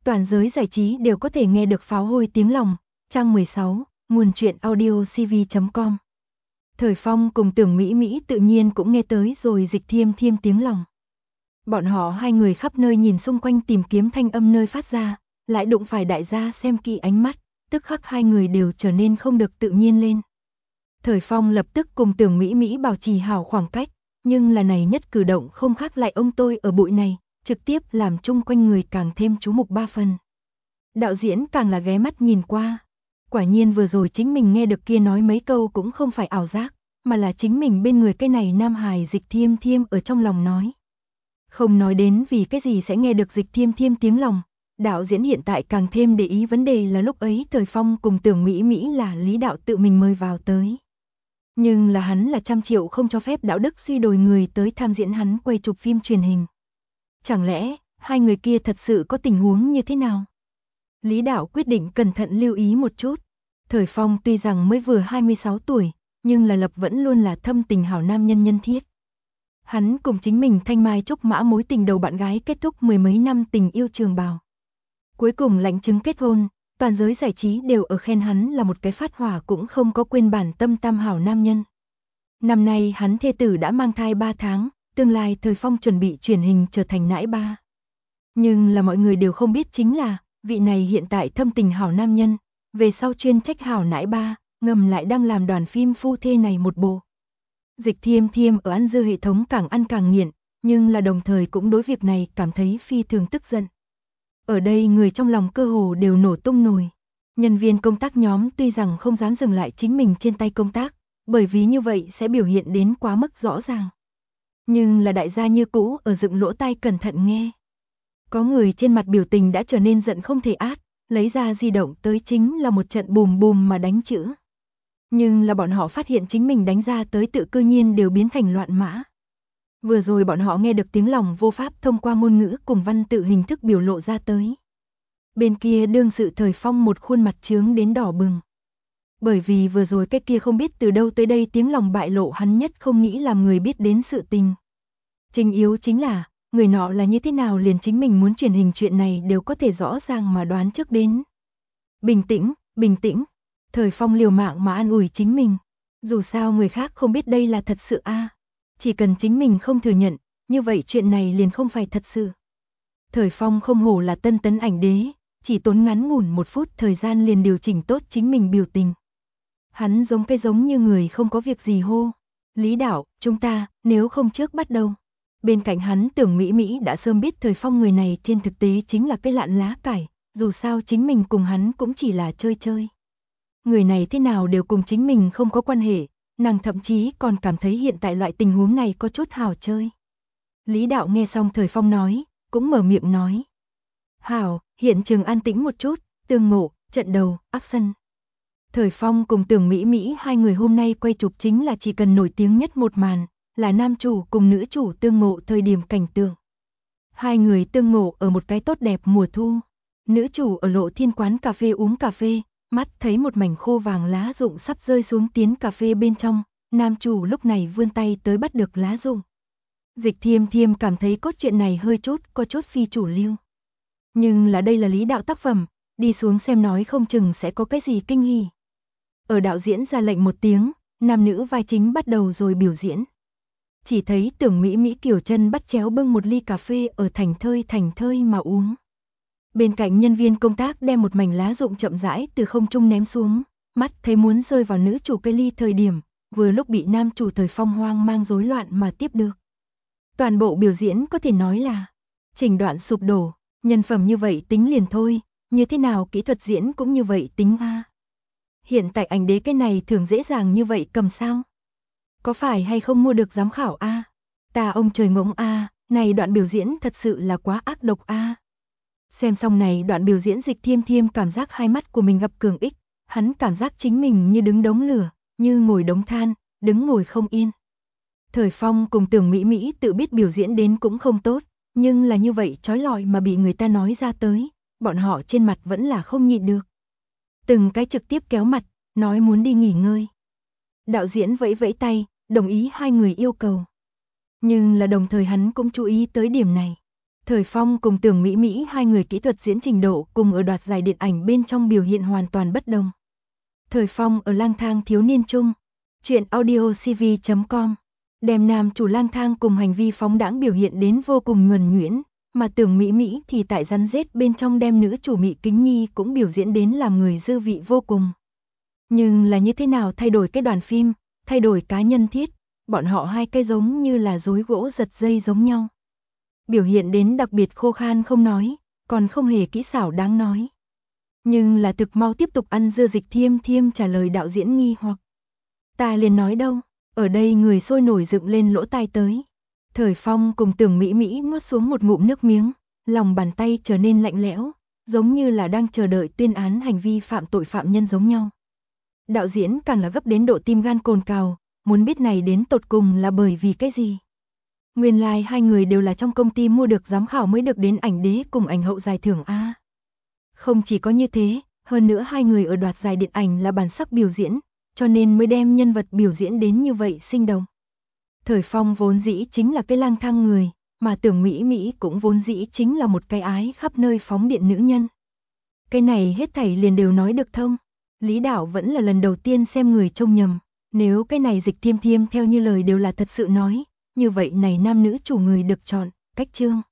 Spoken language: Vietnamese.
toàn giới giải trí đều có thể nghe được pháo hôi tiếng lòng. Trang 16, nguồn truyện audio cv.com. Thời Phong cùng Tưởng Mỹ Mỹ tự nhiên cũng nghe tới rồi Dịch Thiêm Thiêm tiếng lòng. Bọn họ hai người khắp nơi nhìn xung quanh tìm kiếm thanh âm nơi phát ra, lại đụng phải đại gia xem kỹ ánh mắt, tức khắc hai người đều trở nên không được tự nhiên lên. Thời Phong lập tức cùng Tưởng Mỹ Mỹ bảo trì hảo khoảng cách, nhưng là này nhất cử động không khác lại ông tôi ở bụi này, trực tiếp làm chung quanh người càng thêm chú mục ba phần. Đạo diễn càng là ghé mắt nhìn qua. Quả nhiên vừa rồi chính mình nghe được kia nói mấy câu cũng không phải ảo giác, mà là chính mình bên người cái này nam hài Dịch Thiêm Thiêm ở trong lòng nói. Không nói đến vì cái gì sẽ nghe được Dịch Thiêm Thiêm tiếng lòng, đạo diễn hiện tại càng thêm để ý vấn đề là lúc ấy Thời Phong cùng Tưởng Mỹ Mỹ là Lý đạo tự mình mời vào tới. Nhưng là hắn là 100 triệu không cho phép đạo đức suy đồi người tới tham diễn hắn quay chụp phim truyền hình. Chẳng lẽ, hai người kia thật sự có tình huống như thế nào? Lý đạo quyết định cẩn thận lưu ý một chút. Thời Phong tuy rằng mới vừa 26 tuổi, nhưng là lập vẫn luôn là thâm tình hảo nam nhân nhân thiết. Hắn cùng chính mình thanh mai trúc mã mối tình đầu bạn gái kết thúc mười mấy năm tình yêu trường bào. Cuối cùng lãnh chứng kết hôn, toàn giới giải trí đều ở khen hắn là một cái phát hỏa cũng không có quên bản tâm tam hảo nam nhân. Năm nay hắn thê tử đã mang thai 3 tháng, tương lai Thời Phong chuẩn bị chuyển hình trở thành nãi ba. Nhưng là mọi người đều không biết chính là, vị này hiện tại thâm tình hảo nam nhân, về sau chuyên trách hảo nãi ba, ngầm lại đang làm đoàn phim phu thê này một bộ. Dịch Thiêm Thiêm ở ăn dưa hệ thống càng ăn càng nghiện, nhưng là đồng thời cũng đối việc này cảm thấy phi thường tức giận. Ở đây người trong lòng cơ hồ đều nổ tung nổi. Nhân viên công tác nhóm tuy rằng không dám dừng lại chính mình trên tay công tác, bởi vì như vậy sẽ biểu hiện đến quá mức rõ ràng. Nhưng là đại gia như cũ ở dựng lỗ tai cẩn thận nghe. Có người trên mặt biểu tình đã trở nên giận không thể át, lấy ra di động tới chính là một trận bùm bùm mà đánh chữ. Nhưng là bọn họ phát hiện chính mình đánh ra tới tự cư nhiên đều biến thành loạn mã. Vừa rồi bọn họ nghe được tiếng lòng vô pháp thông qua ngôn ngữ cùng văn tự hình thức biểu lộ ra tới. Bên kia đương sự Thời Phong một khuôn mặt trướng đến đỏ bừng. Bởi vì vừa rồi cái kia không biết từ đâu tới đây tiếng lòng bại lộ hắn nhất không nghĩ làm người biết đến sự tình. Chính yếu chính là, người nọ là như thế nào liền chính mình muốn truyền hình chuyện này đều có thể rõ ràng mà đoán trước đến. Bình tĩnh, bình tĩnh. Thời Phong liều mạng mà an ủi chính mình. Dù sao người khác không biết đây là thật sự a. Chỉ cần chính mình không thừa nhận, như vậy chuyện này liền không phải thật sự. Thời Phong không hổ là tân tấn ảnh đế, chỉ tốn ngắn ngủn 1 phút thời gian liền điều chỉnh tốt chính mình biểu tình. Hắn giống như người không có việc gì hô. Lý đạo, chúng ta, nếu không trước bắt đầu. Bên cạnh hắn Tưởng Mỹ Mỹ đã sớm biết Thời Phong người này trên thực tế chính là cái lạn lá cải, dù sao chính mình cùng hắn cũng chỉ là chơi chơi. Người này thế nào đều cùng chính mình không có quan hệ, nàng thậm chí còn cảm thấy hiện tại loại tình huống này có chút hảo chơi. Lý đạo nghe xong Thời Phong nói, cũng mở miệng nói. Hảo, hiện trường an tĩnh một chút, tương ngộ, trận đầu, action. Thời Phong cùng Tưởng Mỹ Mỹ hai người hôm nay quay chụp chính là chỉ cần nổi tiếng nhất một màn, là nam chủ cùng nữ chủ tương ngộ thời điểm cảnh tượng. Hai người tương ngộ ở một cái tốt đẹp mùa thu. Nữ chủ ở Lộ Thiên quán cà phê uống cà phê, mắt thấy một mảnh khô vàng lá rụng sắp rơi xuống tiến cà phê bên trong, nam chủ lúc này vươn tay tới bắt được lá rụng. Dịch Thiêm Thiêm cảm thấy cốt truyện này hơi có chút phi chủ lưu. Nhưng là đây là Lý đạo tác phẩm, đi xuống xem nói không chừng sẽ có cái gì kinh hỉ. Ở đạo diễn ra lệnh một tiếng, nam nữ vai chính bắt đầu rồi biểu diễn. Chỉ thấy Tưởng Mỹ Mỹ Kiều chân bắt chéo bưng một ly cà phê ở thành thơi mà uống. Bên cạnh nhân viên công tác đem một mảnh lá rụng chậm rãi từ không trung ném xuống, mắt thấy muốn rơi vào nữ chủ cây ly thời điểm, vừa lúc bị nam chủ Thời Phong hoang mang rối loạn mà tiếp được. Toàn bộ biểu diễn có thể nói là chỉnh đoạn sụp đổ, nhân phẩm như vậy tính liền thôi, như thế nào kỹ thuật diễn cũng như vậy tính a. Hiện tại ảnh đế cái này thường dễ dàng như vậy cầm sao? Có phải hay không mua được giám khảo a? Ta ông trời ngỗng a, này đoạn biểu diễn thật sự là quá ác độc a. Xem xong này đoạn biểu diễn Dịch Thiêm Thiêm cảm giác hai mắt của mình gặp cường ích, hắn cảm giác chính mình như đứng đống lửa, như ngồi đống than, đứng ngồi không yên. Thời Phong cùng Tưởng Mỹ Mỹ tự biết biểu diễn đến cũng không tốt, nhưng là như vậy chói lọi mà bị người ta nói ra tới, bọn họ trên mặt vẫn là không nhịn được. Từng cái trực tiếp kéo mặt, nói muốn đi nghỉ ngơi. Đạo diễn vẫy vẫy tay, đồng ý hai người yêu cầu. Nhưng là đồng thời hắn cũng chú ý tới điểm này. Thời Phong cùng Tưởng Mỹ Mỹ hai người kỹ thuật diễn trình độ cùng ở đoạt giải điện ảnh bên trong biểu hiện hoàn toàn bất đồng. Thời Phong ở Lang thang thiếu niên chung, truyện audio cv.com, đem nam chủ lang thang cùng hành vi phóng đãng biểu hiện đến vô cùng nhuần nhuyễn, mà Tưởng Mỹ Mỹ thì tại rắn rết bên trong đem nữ chủ Mỹ Kính Nhi cũng biểu diễn đến làm người dư vị vô cùng. Nhưng là như thế nào thay đổi cái đoàn phim, thay đổi cá nhân thiết, bọn họ hai cái giống như là rối gỗ giật dây giống nhau. Biểu hiện đến đặc biệt khô khan không nói, còn không hề kỹ xảo đáng nói. Nhưng là thực mau tiếp tục ăn dưa Dịch Thiêm Thiêm trả lời đạo diễn nghi hoặc. Ta liền nói đâu, ở đây người sôi nổi dựng lên lỗ tai tới. Thời Phong cùng Tưởng Mỹ Mỹ nuốt xuống một ngụm nước miếng, lòng bàn tay trở nên lạnh lẽo, giống như là đang chờ đợi tuyên án hành vi phạm tội phạm nhân giống nhau. Đạo diễn càng là gấp đến độ tim gan cồn cào, muốn biết này đến tột cùng là bởi vì cái gì. Nguyên lai hai người đều là trong công ty mua được giám khảo mới được đến ảnh đế cùng ảnh hậu giải thưởng A. Không chỉ có như thế, hơn nữa hai người ở đoạt giải điện ảnh là bản sắc biểu diễn, cho nên mới đem nhân vật biểu diễn đến như vậy sinh động. Thời Phong vốn dĩ chính là cái lang thang người, mà Tưởng Mỹ Mỹ cũng vốn dĩ chính là một cái ái khắp nơi phóng điện nữ nhân. Cái này hết thảy liền đều nói được thông. Lý Đạo vẫn là lần đầu tiên xem người trông nhầm, nếu cái này Dịch Thiêm Thiêm theo như lời đều là thật sự nói, như vậy này nam nữ chủ người được chọn, cách chương.